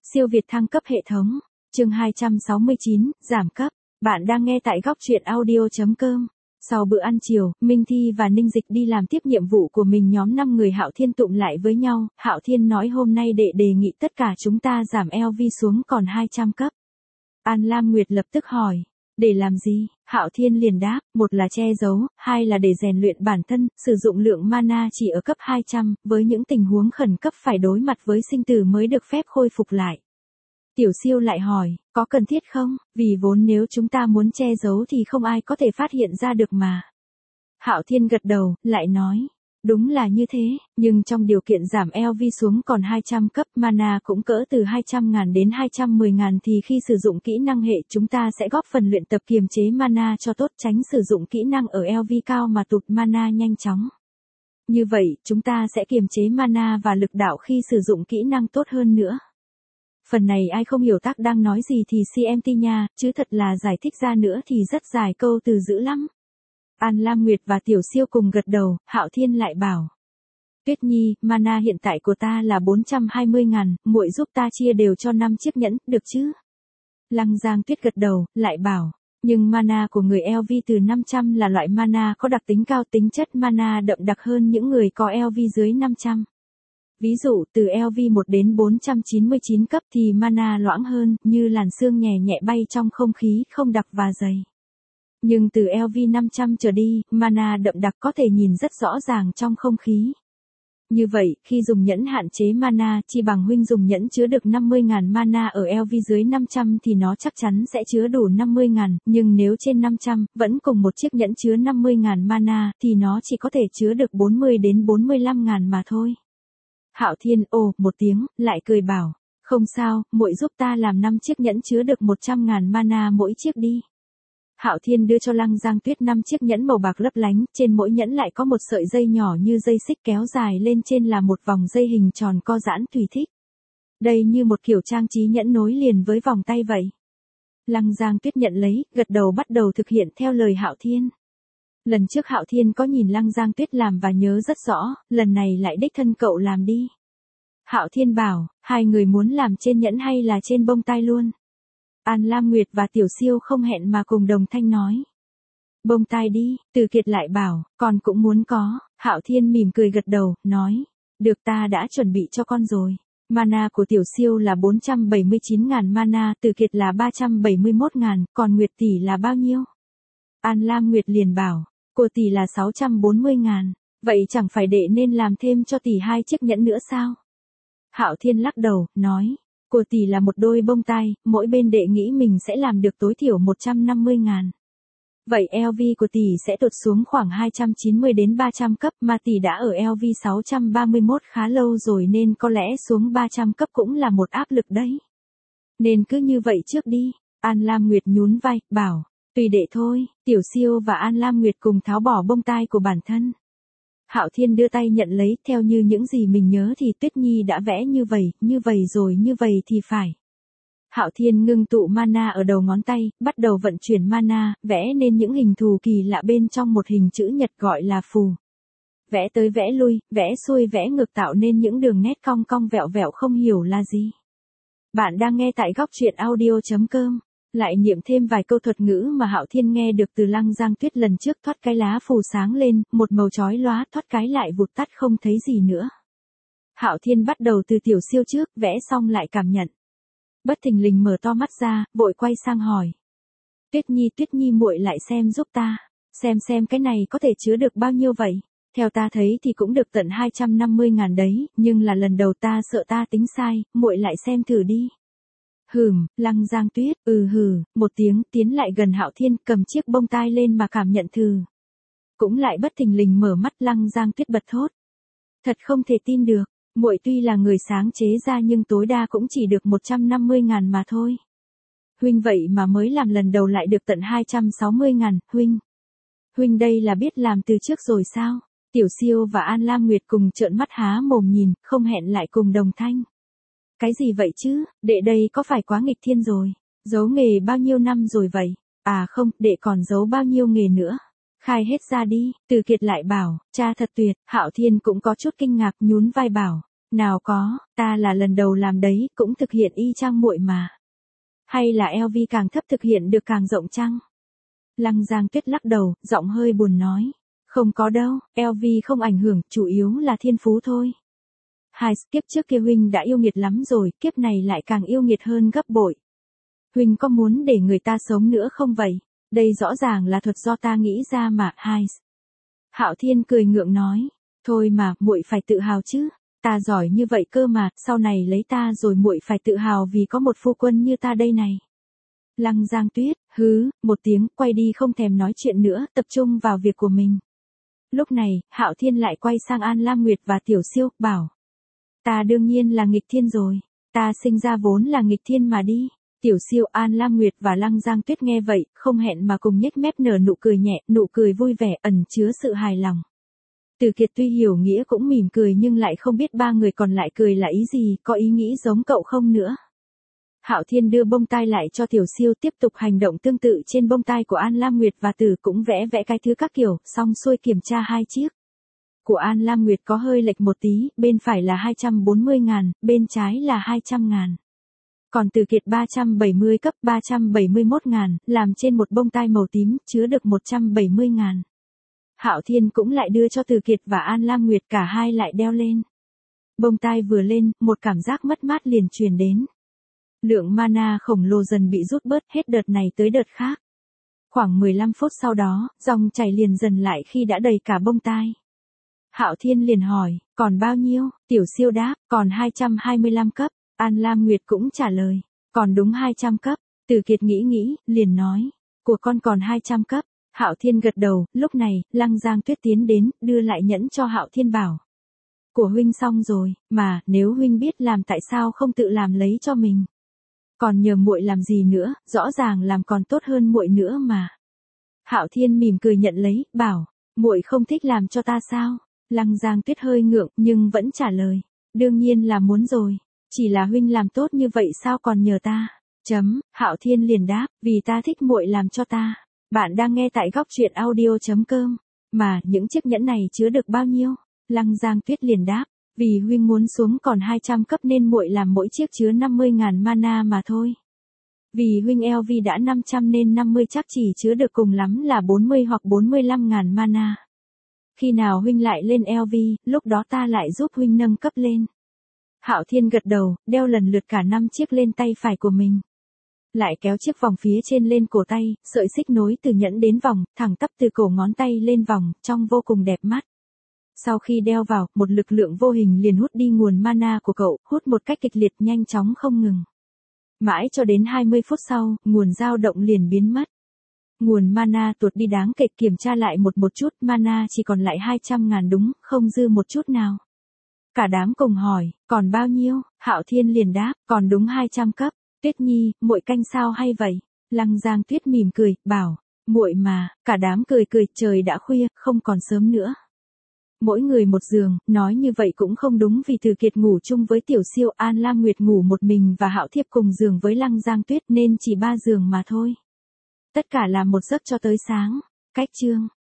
Siêu việt thăng cấp hệ thống. Chương 269, giảm cấp. Bạn đang nghe tại góc truyện audio.com. Sau bữa ăn chiều, Minh Thi và Ninh Dịch đi làm tiếp nhiệm vụ của mình. Nhóm 5 người Hạo Thiên tụng lại với nhau. Hạo Thiên nói hôm nay đệ đề nghị tất cả chúng ta giảm LV xuống còn 200 cấp. An Lam Nguyệt lập tức hỏi. Để làm gì? Hạo Thiên liền đáp, một là che giấu, hai là để rèn luyện bản thân, sử dụng lượng mana chỉ ở cấp 200, với những tình huống khẩn cấp phải đối mặt với sinh tử mới được phép khôi phục lại. Tiểu Siêu lại hỏi, có cần thiết không? Vì vốn nếu chúng ta muốn che giấu thì không ai có thể phát hiện ra được mà. Hạo Thiên gật đầu, lại nói. Đúng là như thế, nhưng trong điều kiện giảm LV xuống còn 200 cấp mana cũng cỡ từ 200.000 đến 210.000 thì khi sử dụng kỹ năng hệ chúng ta sẽ góp phần luyện tập kiềm chế mana cho tốt, tránh sử dụng kỹ năng ở LV cao mà tụt mana nhanh chóng. Như vậy, chúng ta sẽ kiềm chế mana và lực đạo khi sử dụng kỹ năng tốt hơn nữa. Phần này ai không hiểu tác đang nói gì thì CMT nha, chứ thật là giải thích ra nữa thì rất dài câu từ dữ lắm. An Lam Nguyệt và Tiểu Siêu cùng gật đầu, Hạo Thiên lại bảo. Tuyết Nhi, mana hiện tại của ta là 420.000, muội giúp ta chia đều cho 5 chiếc nhẫn, được chứ? Lăng Giang Tuyết gật đầu, lại bảo. Nhưng mana của người LV từ 500 là loại mana có đặc tính cao, tính chất mana đậm đặc hơn những người có LV dưới 500. Ví dụ, từ LV 1 đến 499 cấp thì mana loãng hơn, như làn sương nhẹ nhẹ bay trong không khí, không đặc và dày. Nhưng từ LV 500 trở đi, mana đậm đặc có thể nhìn rất rõ ràng trong không khí. Như vậy, khi dùng nhẫn hạn chế mana, chi bằng huynh dùng nhẫn chứa được 50.000 mana ở LV dưới 500 thì nó chắc chắn sẽ chứa đủ 50.000, nhưng nếu trên 500, vẫn cùng một chiếc nhẫn chứa 50.000 mana, thì nó chỉ có thể chứa được 40 đến 45.000 mà thôi. Hạo Thiên ồ một tiếng, lại cười bảo, không sao, muội giúp ta làm 5 chiếc nhẫn chứa được 100.000 mana mỗi chiếc đi. Hạo Thiên đưa cho Lăng Giang Tuyết 5 chiếc nhẫn màu bạc lấp lánh, trên mỗi nhẫn lại có một sợi dây nhỏ như dây xích kéo dài lên trên là một vòng dây hình tròn co giãn tùy thích. Đây như một kiểu trang trí nhẫn nối liền với vòng tay vậy. Lăng Giang Tuyết nhận lấy, gật đầu bắt đầu thực hiện theo lời Hạo Thiên. Lần trước Hạo Thiên có nhìn Lăng Giang Tuyết làm và nhớ rất rõ, lần này lại đích thân cậu làm đi. Hạo Thiên bảo, hai người muốn làm trên nhẫn hay là trên bông tai luôn? An Lam Nguyệt và Tiểu Siêu không hẹn mà cùng đồng thanh nói. Bông tai đi, Từ Kiệt lại bảo, con cũng muốn có. Hạo Thiên mỉm cười gật đầu, nói. Được, ta đã chuẩn bị cho con rồi. Mana của Tiểu Siêu là 479.000 mana, Từ Kiệt là 371.000, còn Nguyệt tỷ là bao nhiêu? An Lam Nguyệt liền bảo, của tỷ là 640.000, vậy chẳng phải đệ nên làm thêm cho tỷ 2 chiếc nhẫn nữa sao? Hạo Thiên lắc đầu, nói. Của tỷ là một đôi bông tai, mỗi bên đệ nghĩ mình sẽ làm được tối thiểu 150.000. Vậy LV của tỷ sẽ tụt xuống khoảng 290 đến 300 cấp mà tỷ đã ở LV 631 khá lâu rồi nên có lẽ xuống 300 cấp cũng là một áp lực đấy. Nên cứ như vậy trước đi. An Lam Nguyệt nhún vai, bảo, tùy đệ thôi. Tiểu Siêu và An Lam Nguyệt cùng tháo bỏ bông tai của bản thân. Hạo Thiên đưa tay nhận lấy, theo như những gì mình nhớ thì Tuyết Nhi đã vẽ như vậy rồi như vậy thì phải. Hạo Thiên ngưng tụ mana ở đầu ngón tay, bắt đầu vận chuyển mana, vẽ nên những hình thù kỳ lạ bên trong một hình chữ nhật gọi là phù. Vẽ tới vẽ lui, vẽ xuôi vẽ ngược tạo nên những đường nét cong cong vẹo vẹo không hiểu là gì. Bạn đang nghe tại góc truyện audio.com. Lại niệm thêm vài câu thuật ngữ mà Hạo Thiên nghe được từ Lăng Giang Tuyết lần trước, thoát cái lá phù sáng lên, một màu chói lóa, thoát cái lại vụt tắt không thấy gì nữa. Hạo Thiên bắt đầu từ Tiểu Siêu trước, vẽ xong lại cảm nhận. Bất thình lình mở to mắt ra, vội quay sang hỏi. Tuyết Nhi muội lại xem giúp ta, xem cái này có thể chứa được bao nhiêu vậy? Theo ta thấy thì cũng được tận 250.000 đấy, nhưng là lần đầu ta sợ ta tính sai, muội lại xem thử đi. Lăng Giang Tuyết, một tiếng, tiến lại gần Hạo Thiên, cầm chiếc bông tai lên mà cảm nhận thử. Cũng lại bất thình lình mở mắt, Lăng Giang Tuyết bật thốt. Thật không thể tin được, muội tuy là người sáng chế ra nhưng tối đa cũng chỉ được 150.000 mà thôi. Huynh vậy mà mới làm lần đầu lại được tận 260.000, huynh đây là biết làm từ trước rồi sao? Tiểu Siêu và An Lam Nguyệt cùng trợn mắt há mồm nhìn, không hẹn lại cùng đồng thanh. Cái gì vậy chứ, đệ đây có phải quá nghịch thiên rồi, giấu nghề bao nhiêu năm rồi vậy? À không, đệ còn giấu bao nhiêu nghề nữa? Khai hết ra đi. Từ Kiệt lại bảo, cha thật tuyệt. Hạo Thiên cũng có chút kinh ngạc, nhún vai bảo, Nào có, ta là lần đầu làm đấy, cũng thực hiện y chang muội mà. Hay là LV càng thấp thực hiện được càng rộng chăng? Lăng Giang Tuyết lắc đầu, giọng hơi buồn nói. Không có đâu, LV không ảnh hưởng, chủ yếu là thiên phú thôi. Hai kiếp trước kia huynh đã yêu nghiệt lắm rồi, kiếp này lại càng yêu nghiệt hơn gấp bội. Huynh có muốn để người ta sống nữa không vậy? Đây rõ ràng là thuật do ta nghĩ ra mà, hai. Hạo Thiên cười ngượng nói. Thôi mà, muội phải tự hào chứ. Ta giỏi như vậy cơ mà, sau này lấy ta rồi muội phải tự hào vì có một phu quân như ta đây này. Lăng Giang Tuyết, một tiếng, quay đi không thèm nói chuyện nữa, tập trung vào việc của mình. Lúc này, Hạo Thiên lại quay sang An Lam Nguyệt và Tiểu Siêu, bảo. Ta đương nhiên là nghịch thiên rồi, ta sinh ra vốn là nghịch thiên mà đi. Tiểu Siêu, An Lam Nguyệt và Lăng Giang Tuyết nghe vậy, không hẹn mà cùng nhếch mép nở nụ cười nhẹ, nụ cười vui vẻ, ẩn chứa sự hài lòng. Từ Kiệt tuy hiểu nghĩa cũng mỉm cười nhưng lại không biết ba người còn lại cười là ý gì, có ý nghĩ giống cậu không nữa. Hạo Thiên đưa bông tai lại cho Tiểu Siêu, tiếp tục hành động tương tự trên bông tai của An Lam Nguyệt và Tử, cũng vẽ cái thứ các kiểu, xong xuôi kiểm tra hai chiếc. Của An Lam Nguyệt có hơi lệch một tí, bên phải là 240.000, bên trái là 200.000. Còn Từ Kiệt 370 cấp 371.000, làm trên một bông tai màu tím, chứa được 170.000. Hạo Thiên cũng lại đưa cho Từ Kiệt và An Lam Nguyệt, cả hai lại đeo lên. Bông tai vừa lên, một cảm giác mất mát liền truyền đến. Lượng mana khổng lồ dần bị rút bớt, hết đợt này tới đợt khác. Khoảng 15 phút sau đó, dòng chảy liền dần lại khi đã đầy cả bông tai. Hạo Thiên liền hỏi, còn bao nhiêu? Tiểu Siêu đáp, còn 225 cấp. An Lam Nguyệt cũng trả lời, còn đúng 200 cấp. Từ Kiệt nghĩ, liền nói, của con còn 200 cấp. Hạo Thiên gật đầu, lúc này, Lăng Giang Tuyết tiến đến, đưa lại nhẫn cho Hạo Thiên bảo. Của huynh xong rồi, mà, nếu huynh biết làm tại sao không tự làm lấy cho mình. Còn nhờ muội làm gì nữa, rõ ràng làm còn tốt hơn muội nữa mà. Hạo Thiên mỉm cười nhận lấy, bảo, muội không thích làm cho ta sao? Lăng Giang Tuyết hơi ngượng, nhưng vẫn trả lời, đương nhiên là muốn rồi, chỉ là huynh làm tốt như vậy sao còn nhờ ta? Hạo Thiên liền đáp, vì ta thích muội làm cho ta. Bạn đang nghe tại góc truyện audio.com. Mà, những chiếc nhẫn này chứa được bao nhiêu? Lăng Giang Tuyết liền đáp, vì huynh muốn xuống còn 200 cấp nên muội làm mỗi chiếc chứa 50.000 mana mà thôi. Vì huynh LV đã 500 nên 50 chắc chỉ chứa được cùng lắm là 40 hoặc 45.000 mana. Khi nào huynh lại lên LV, lúc đó ta lại giúp huynh nâng cấp lên. Hạo Thiên gật đầu, đeo lần lượt cả 5 chiếc lên tay phải của mình. Lại kéo chiếc vòng phía trên lên cổ tay, sợi xích nối từ nhẫn đến vòng, thẳng tắp từ cổ ngón tay lên vòng, trông vô cùng đẹp mắt. Sau khi đeo vào, một lực lượng vô hình liền hút đi nguồn mana của cậu, hút một cách kịch liệt nhanh chóng không ngừng. Mãi cho đến 20 phút sau, nguồn dao động liền biến mất. Nguồn mana tuột đi đáng kể, kiểm tra lại một chút, mana chỉ còn lại 200.000 đúng, không dư một chút nào. Cả đám cùng hỏi, còn bao nhiêu? Hạo Thiên liền đáp, còn đúng 200 cấp. Tuyết Nhi, muội canh sao hay vậy? Lăng Giang Tuyết mỉm cười, bảo, muội mà, cả đám cười, trời đã khuya, không còn sớm nữa. Mỗi người một giường, nói như vậy cũng không đúng vì Từ Kiệt ngủ chung với Tiểu Siêu, An Lam Nguyệt ngủ một mình và Hạo Thiếp cùng giường với Lăng Giang Tuyết nên chỉ 3 giường mà thôi. Tất cả là một giấc cho tới sáng. Cách chương